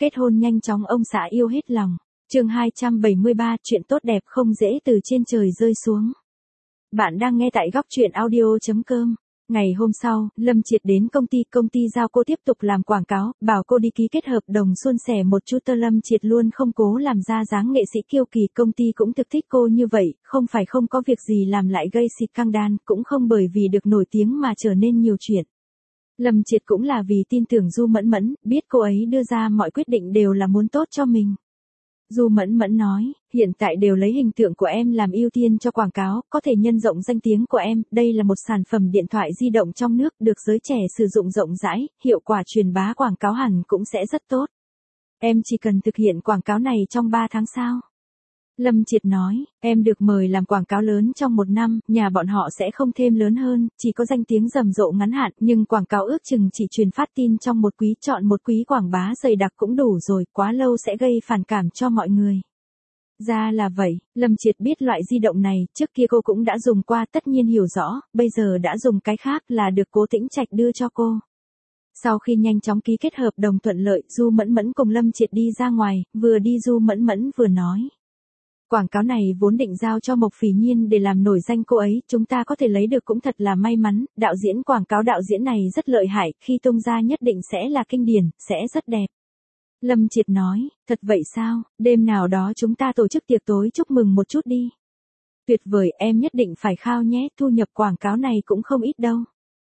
Kết hôn nhanh chóng ông xã yêu hết lòng. Chương 273, chuyện tốt đẹp không dễ từ trên trời rơi xuống. Bạn đang nghe tại góc truyện audio.com. Ngày hôm sau, Lâm Triệt đến công ty giao cô tiếp tục làm quảng cáo, bảo cô đi ký kết hợp đồng suôn sẻ một chút. Lâm Triệt luôn không cố làm ra dáng nghệ sĩ kiêu kỳ, công ty cũng thực thích cô như vậy, không phải không có việc gì làm lại gây scandal, cũng không bởi vì được nổi tiếng mà trở nên nhiều chuyện. Lâm Triệt cũng là vì tin tưởng Du Mẫn Mẫn, biết cô ấy đưa ra mọi quyết định đều là muốn tốt cho mình. Du Mẫn Mẫn nói, hiện tại đều lấy hình tượng của em làm ưu tiên cho quảng cáo, có thể nhân rộng danh tiếng của em, đây là một sản phẩm điện thoại di động trong nước, được giới trẻ sử dụng rộng rãi, hiệu quả truyền bá quảng cáo hẳn cũng sẽ rất tốt. Em chỉ cần thực hiện quảng cáo này trong 3 tháng sau. Lâm Triệt nói, em được mời làm quảng cáo lớn trong 1 năm, nhà bọn họ sẽ không thêm lớn hơn, chỉ có danh tiếng rầm rộ ngắn hạn, nhưng quảng cáo ước chừng chỉ truyền phát tin trong 1 quý, chọn 1 quý quảng bá dày đặc cũng đủ rồi, quá lâu sẽ gây phản cảm cho mọi người. Ra là vậy, Lâm Triệt biết loại di động này, trước kia cô cũng đã dùng qua, tất nhiên hiểu rõ, bây giờ đã dùng cái khác là được Cố Tĩnh Trạch đưa cho cô. Sau khi nhanh chóng ký kết hợp đồng thuận lợi, Du Mẫn Mẫn cùng Lâm Triệt đi ra ngoài, vừa đi Du Mẫn Mẫn vừa nói. Quảng cáo này vốn định giao cho Mộc Phỉ Nhiên để làm nổi danh cô ấy, chúng ta có thể lấy được cũng thật là may mắn, đạo diễn quảng cáo đạo diễn này rất lợi hại, khi tung ra nhất định sẽ là kinh điển, sẽ rất đẹp. Lâm Triệt nói, thật vậy sao, đêm nào đó chúng ta tổ chức tiệc tối chúc mừng một chút đi. Tuyệt vời, em nhất định phải khao nhé, thu nhập quảng cáo này cũng không ít đâu.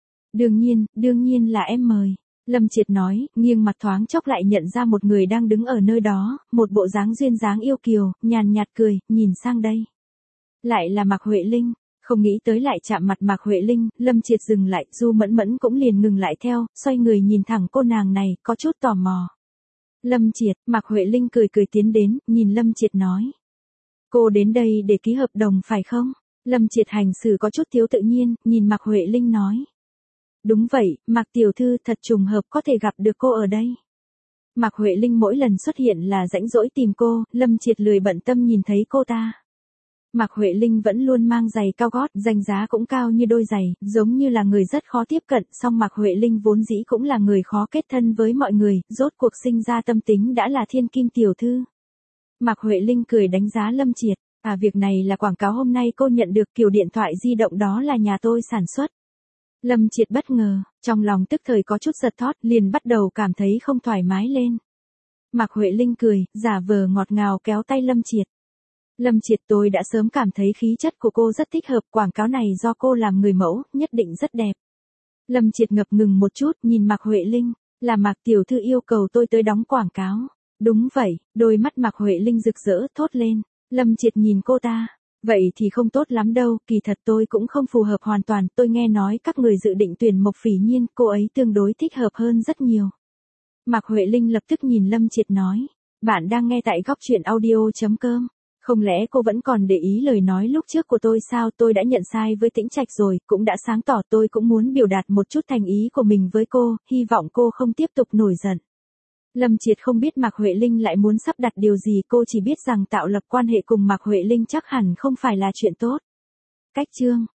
Đương nhiên là em mời. Lâm Triệt nói, nghiêng mặt thoáng chốc lại nhận ra một người đang đứng ở nơi đó, một bộ dáng duyên dáng yêu kiều, nhàn nhạt cười, nhìn sang đây. Lại là Mạc Huệ Linh, không nghĩ tới lại chạm mặt Mạc Huệ Linh, Lâm Triệt dừng lại, Du Mẫn Mẫn cũng liền ngừng lại theo, xoay người nhìn thẳng cô nàng này, có chút tò mò. Lâm Triệt, Mạc Huệ Linh cười tiến đến, nhìn Lâm Triệt nói. Cô đến đây để ký hợp đồng phải không? Lâm Triệt hành xử có chút thiếu tự nhiên, nhìn Mạc Huệ Linh nói. Đúng vậy, Mạc tiểu thư thật trùng hợp có thể gặp được cô ở đây. Mạc Huệ Linh mỗi lần xuất hiện là rãnh rỗi tìm cô, Lâm Triệt lười bận tâm nhìn thấy cô ta. Mạc Huệ Linh vẫn luôn mang giày cao gót, danh giá cũng cao như đôi giày, giống như là người rất khó tiếp cận, song Mạc Huệ Linh vốn dĩ cũng là người khó kết thân với mọi người, rốt cuộc sinh ra tâm tính đã là thiên kim tiểu thư. Mạc Huệ Linh cười đánh giá Lâm Triệt, việc này là quảng cáo hôm nay cô nhận được, kiểu điện thoại di động đó là nhà tôi sản xuất. Lâm Triệt bất ngờ, trong lòng tức thời có chút giật thót, liền bắt đầu cảm thấy không thoải mái lên. Mạc Huệ Linh cười, giả vờ ngọt ngào kéo tay Lâm Triệt. Lâm Triệt, tôi đã sớm cảm thấy khí chất của cô rất thích hợp, quảng cáo này do cô làm người mẫu, nhất định rất đẹp. Lâm Triệt ngập ngừng một chút, nhìn Mạc Huệ Linh, là Mạc tiểu thư yêu cầu tôi tới đóng quảng cáo. Đúng vậy, đôi mắt Mạc Huệ Linh rực rỡ thốt lên. Lâm Triệt nhìn cô ta. Vậy thì không tốt lắm đâu, kỳ thật tôi cũng không phù hợp hoàn toàn, tôi nghe nói các người dự định tuyển Mộc Phỉ Nhiên, cô ấy tương đối thích hợp hơn rất nhiều. Mạc Huệ Linh lập tức nhìn Lâm Triệt nói, bạn đang nghe tại góc truyện audio.com, không lẽ cô vẫn còn để ý lời nói lúc trước của tôi sao? Tôi đã nhận sai với Tĩnh Trạch rồi, cũng đã sáng tỏ, tôi cũng muốn biểu đạt một chút thành ý của mình với cô, hy vọng cô không tiếp tục nổi giận. Lâm Triệt không biết Mạc Huệ Linh lại muốn sắp đặt điều gì, cô chỉ biết rằng tạo lập quan hệ cùng Mạc Huệ Linh chắc hẳn không phải là chuyện tốt. Cách chương